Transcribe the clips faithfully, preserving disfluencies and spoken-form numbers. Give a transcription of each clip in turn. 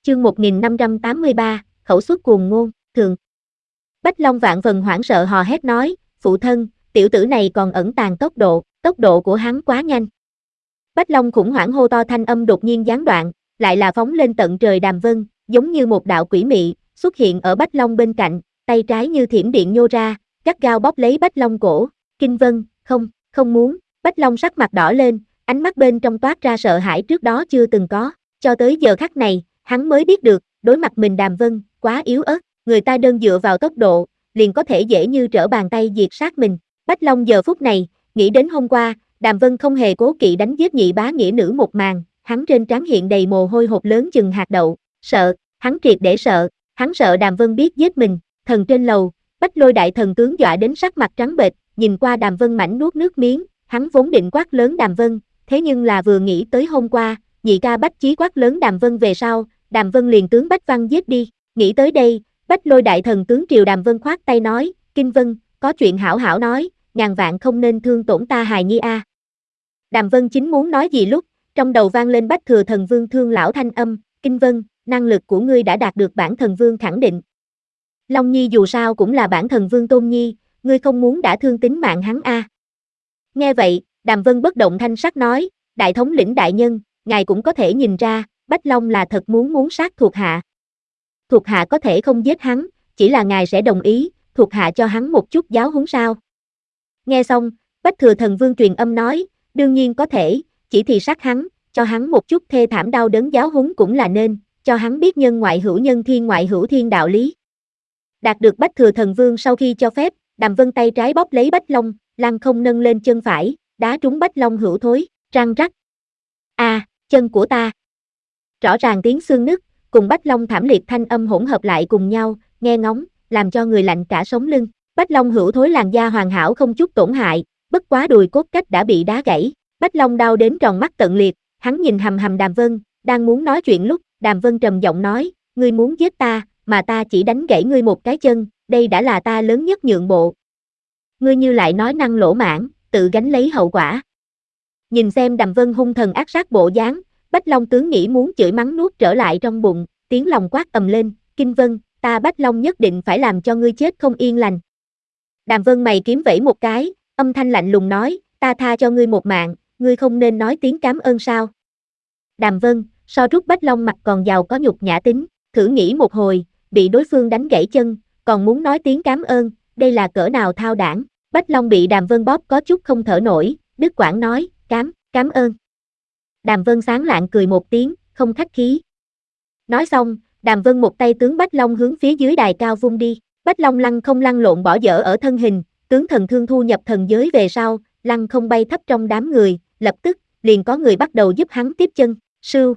chương một nghìn năm trăm tám mươi ba, khẩu suất cuồng ngôn, thường. Bách Long vạn phần hoảng sợ hò hét nói, phụ thân, tiểu tử này còn ẩn tàng tốc độ, tốc độ của hắn quá nhanh. Bách Long khủng hoảng hô to thanh âm đột nhiên gián đoạn, lại là phóng lên tận trời Đàm Vân, giống như một đạo quỷ mị, xuất hiện ở Bách Long bên cạnh, tay trái như thiểm điện nhô ra, gắt gao bóp lấy Bách Long cổ, Kinh Vân, không, không muốn, Bách Long sắc mặt đỏ lên, ánh mắt bên trong toát ra sợ hãi trước đó chưa từng có, cho tới giờ khắc này, hắn mới biết được, đối mặt mình Đàm Vân, quá yếu ớt, người ta đơn dựa vào tốc độ, liền có thể dễ như trở bàn tay diệt sát mình. Bách Long giờ phút này, nghĩ đến hôm qua, Đàm Vân không hề cố kỵ đánh giết nhị bá nghĩa nữ một màn, hắn trên trán hiện đầy mồ hôi hột lớn chừng hạt đậu, sợ, hắn triệt để sợ, hắn sợ Đàm Vân biết giết mình, thần trên lầu, Bách Lôi đại thần tướng dọa đến sắc mặt trắng bệch, nhìn qua Đàm Vân mảnh nuốt nước miếng, hắn vốn định quát lớn Đàm Vân, thế nhưng là vừa nghĩ tới hôm qua, nhị ca Bách Chí quát lớn Đàm Vân về sau, Đàm Vân liền tướng Bách Văn giết đi, nghĩ tới đây, Bách Lôi đại thần tướng triều Đàm Vân khoát tay nói, Kinh Vân, có chuyện hảo hảo nói, ngàn vạn không nên thương tổn ta hài nhi a. À. Đàm Vân chính muốn nói gì lúc, trong đầu vang lên Bách Thừa Thần Vương thương lão thanh âm, Kinh Vân, năng lực của ngươi đã đạt được bản thần vương khẳng định. Long Nhi dù sao cũng là bản thần vương tôn nhi, ngươi không muốn đã thương tính mạng hắn a. À. Nghe vậy, Đàm Vân bất động thanh sắc nói, đại thống lĩnh đại nhân, ngài cũng có thể nhìn ra, Bách Long là thật muốn muốn sát thuộc hạ. Thuộc hạ có thể không giết hắn, chỉ là ngài sẽ đồng ý, thuộc hạ cho hắn một chút giáo huấn sao. Nghe xong, Bách Thừa Thần Vương truyền âm nói, đương nhiên có thể, chỉ thì sát hắn, cho hắn một chút thê thảm đau đớn giáo huấn cũng là nên, cho hắn biết nhân ngoại hữu nhân thiên ngoại hữu thiên đạo lý. Đạt được Bách Thừa Thần Vương sau khi cho phép, Đàm Vân tay trái bóp lấy Bách Long, lăng không nâng lên chân phải, đá trúng Bách Long hữu thối, răng rắc. A, à, chân của ta. Rõ ràng tiếng xương nứt, cùng Bách Long thảm liệt thanh âm hỗn hợp lại cùng nhau, nghe ngóng, làm cho người lạnh cả sống lưng. Bách Long hữu thối làn da hoàn hảo không chút tổn hại, bất quá đùi cốt cách đã bị đá gãy. Bách Long đau đến tròn mắt tận liệt, hắn nhìn hầm hầm Đàm Vân, đang muốn nói chuyện lúc, Đàm Vân trầm giọng nói, ngươi muốn giết ta, mà ta chỉ đánh gãy ngươi một cái chân, đây đã là ta lớn nhất nhượng bộ. Ngươi như lại nói năng lỗ mãng, tự gánh lấy hậu quả. Nhìn xem Đàm Vân hung thần ác sát bộ dáng, Bách Long tướng nghĩ muốn chửi mắng nuốt trở lại trong bụng, tiếng lòng quát ầm lên, Kinh Vân, ta Bách Long nhất định phải làm cho ngươi chết không yên lành. Đàm Vân mày kiếm vẫy một cái, âm thanh lạnh lùng nói, ta tha cho ngươi một mạng, ngươi không nên nói tiếng cảm ơn sao. Đàm Vân, so rút Bách Long mặt còn giàu có nhục nhã tính, thử nghĩ một hồi, bị đối phương đánh gãy chân, còn muốn nói tiếng cảm ơn, đây là cỡ nào thao đảng. Bách Long bị Đàm Vân bóp có chút không thở nổi, đứt quãng nói, cám, cảm ơn. Đàm Vân sáng lạng cười một tiếng, không khách khí. Nói xong, Đàm Vân một tay tướng Bách Long hướng phía dưới đài cao vung đi, Bách Long lăn không lăn lộn bỏ dở ở thân hình, tướng thần thương thu nhập thần giới về sau, lăn không bay thấp trong đám người, lập tức, liền có người bắt đầu giúp hắn tiếp chân, sưu.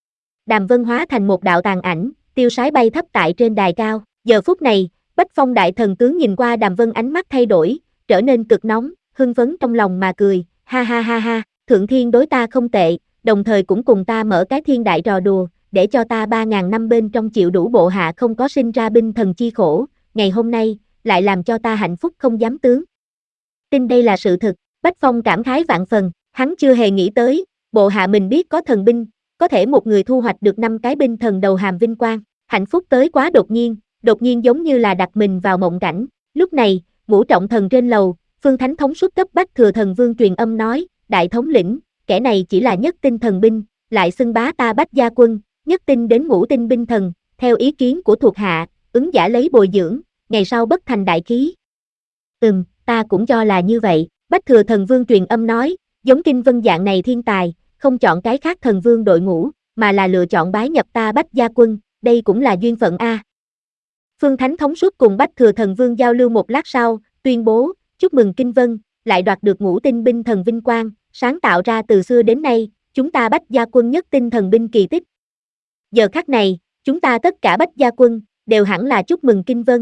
Đàm Vân hóa thành một đạo tàn ảnh, tiêu sái bay thấp tại trên đài cao, giờ phút này, Bách Phong đại thần tướng nhìn qua Đàm Vân ánh mắt thay đổi, trở nên cực nóng, hưng phấn trong lòng mà cười, ha ha ha ha, thượng thiên đối ta không tệ, đồng thời cũng cùng ta mở cái thiên đại trò đùa, để cho ta ba ngàn năm bên trong chịu đủ bộ hạ không có sinh ra binh thần chi khổ, ngày hôm nay, lại làm cho ta hạnh phúc không dám tướng. Tin đây là sự thực, Bách Phong cảm khái vạn phần, hắn chưa hề nghĩ tới, bộ hạ mình biết có thần binh, có thể một người thu hoạch được năm cái binh thần đầu hàm vinh quang, hạnh phúc tới quá đột nhiên, đột nhiên giống như là đặt mình vào mộng cảnh. Lúc này, ngũ trọng thần trên lầu, Phương Thánh thống suất cấp Bách Thừa Thần Vương truyền âm nói, đại thống lĩnh, kẻ này chỉ là nhất tinh thần binh, lại xưng bá ta Bách gia quân, nhất tinh đến ngũ tinh binh thần, theo ý kiến của thuộc hạ, ứng giả lấy bồi dưỡng, ngày sau bất thành đại khí. Ừm, ta cũng cho là như vậy, Bách Thừa Thần Vương truyền âm nói, giống Kinh Vân dạng này thiên tài, không chọn cái khác thần vương đội ngũ, mà là lựa chọn bái nhập ta Bách gia quân, đây cũng là duyên phận a. Phương Thánh thống suất cùng Bách Thừa Thần Vương giao lưu một lát sau, tuyên bố, chúc mừng Kinh Vân, lại đoạt được ngũ tinh binh thần vinh quang, sáng tạo ra từ xưa đến nay, chúng ta Bách gia quân nhất tinh thần binh kỳ tích. Giờ khắc này, chúng ta tất cả Bách gia quân, đều hẳn là chúc mừng Kinh Vân.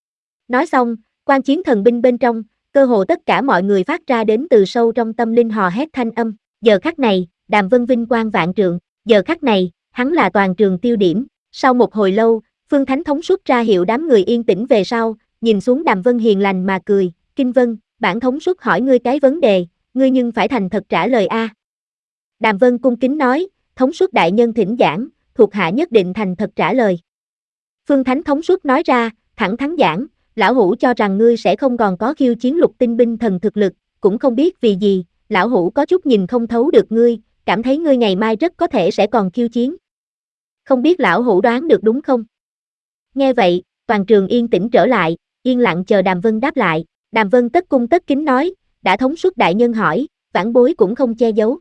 Nói xong, quan chiến thần binh bên trong, cơ hồ tất cả mọi người phát ra đến từ sâu trong tâm linh hò hét thanh âm, giờ khắc này, Đàm Vân vinh quang vạn trượng, giờ khắc này, hắn là toàn trường tiêu điểm. Sau một hồi lâu, Phương Thánh thống suất ra hiệu đám người yên tĩnh về sau, nhìn xuống Đàm Vân hiền lành mà cười, Kinh Vân, bản thống suất hỏi ngươi cái vấn đề, ngươi nhưng phải thành thật trả lời a. Đàm Vân cung kính nói, thống suất đại nhân thỉnh giảng, thuộc hạ nhất định thành thật trả lời. Phương Thánh thống suốt nói ra, thẳng thắn giảng, lão hủ cho rằng ngươi sẽ không còn có khiêu chiến lục tinh binh thần thực lực, cũng không biết vì gì, lão hủ có chút nhìn không thấu được ngươi, cảm thấy ngươi ngày mai rất có thể sẽ còn khiêu chiến. Không biết lão hủ đoán được đúng không? Nghe vậy, toàn trường yên tĩnh trở lại, yên lặng chờ Đàm Vân đáp lại. Đàm Vân tất cung tất kính nói, đã thống suốt đại nhân hỏi, vãn bối cũng không che giấu.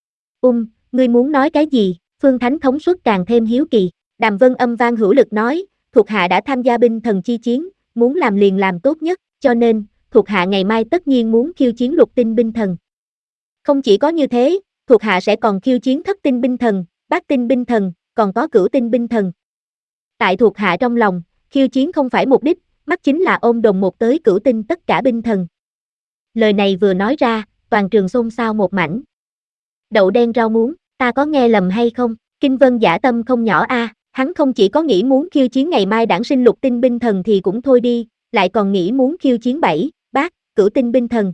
Um, ngươi muốn nói cái gì? Phương Thánh thống suốt càng thêm hiếu kỳ. Đàm Vân âm vang hữu lực nói, thuộc hạ đã tham gia binh thần chi chiến, muốn làm liền làm tốt nhất, cho nên, thuộc hạ ngày mai tất nhiên muốn khiêu chiến lục tinh binh thần. Không chỉ có như thế, thuộc hạ sẽ còn khiêu chiến thất tinh binh thần, bát tinh binh thần, còn có cửu tinh binh thần. Tại thuộc hạ trong lòng, khiêu chiến không phải mục đích, mắt chính là ôm đồn một tới cửu tinh tất cả binh thần. Lời này vừa nói ra, toàn trường xôn xao một mảnh. Đậu đen rau muống, ta có nghe lầm hay không? Kinh Vân giả tâm không nhỏ a, à, hắn không chỉ có nghĩ muốn khiêu chiến ngày mai đản sinh lục tinh binh thần thì cũng thôi đi, lại còn nghĩ muốn khiêu chiến bảy, bát, cửu tinh binh thần.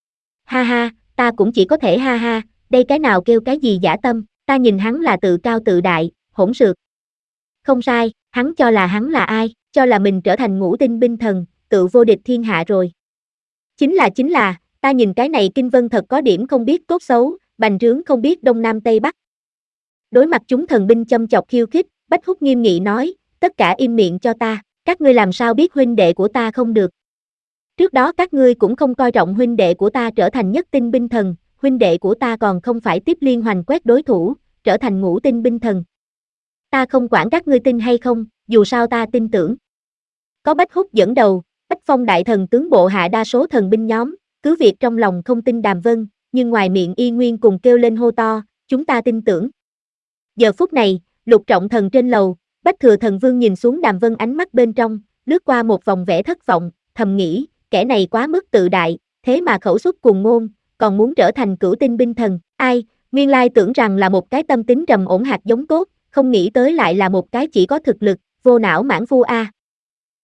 Ha ha, ta cũng chỉ có thể ha ha, đây cái nào kêu cái gì giả tâm, ta nhìn hắn là tự cao tự đại, hỗn xược. Không sai, hắn cho là hắn là ai, cho là mình trở thành ngũ tinh binh thần, tự vô địch thiên hạ rồi. Chính là chính là, ta nhìn cái này Kinh Vân thật có điểm không biết tốt xấu, bành trướng không biết đông nam tây bắc. Đối mặt chúng thần binh châm chọc khiêu khích, Bách Húc nghiêm nghị nói, tất cả im miệng cho ta, các ngươi làm sao biết huynh đệ của ta không được. Trước đó các ngươi cũng không coi trọng huynh đệ của ta trở thành nhất tinh binh thần, huynh đệ của ta còn không phải tiếp liên hoành quét đối thủ, trở thành ngũ tinh binh thần. Ta không quản các ngươi tin hay không, dù sao ta tin tưởng. Có Bách Húc dẫn đầu, Bách Phong đại thần tướng bộ hạ đa số thần binh nhóm, cứ việc trong lòng không tin Đàm Vân, nhưng ngoài miệng y nguyên cùng kêu lên hô to, chúng ta tin tưởng. Giờ phút này, Lục Trọng Thần trên lầu, Bách Thừa Thần Vương nhìn xuống Đàm Vân ánh mắt bên trong, lướt qua một vòng vẻ thất vọng, thầm nghĩ, kẻ này quá mức tự đại, thế mà khẩu xuất cuồng ngôn, còn muốn trở thành cửu tinh binh thần, ai, nguyên lai tưởng rằng là một cái tâm tính trầm ổn hạt giống tốt, không nghĩ tới lại là một cái chỉ có thực lực, vô não mãn phu a.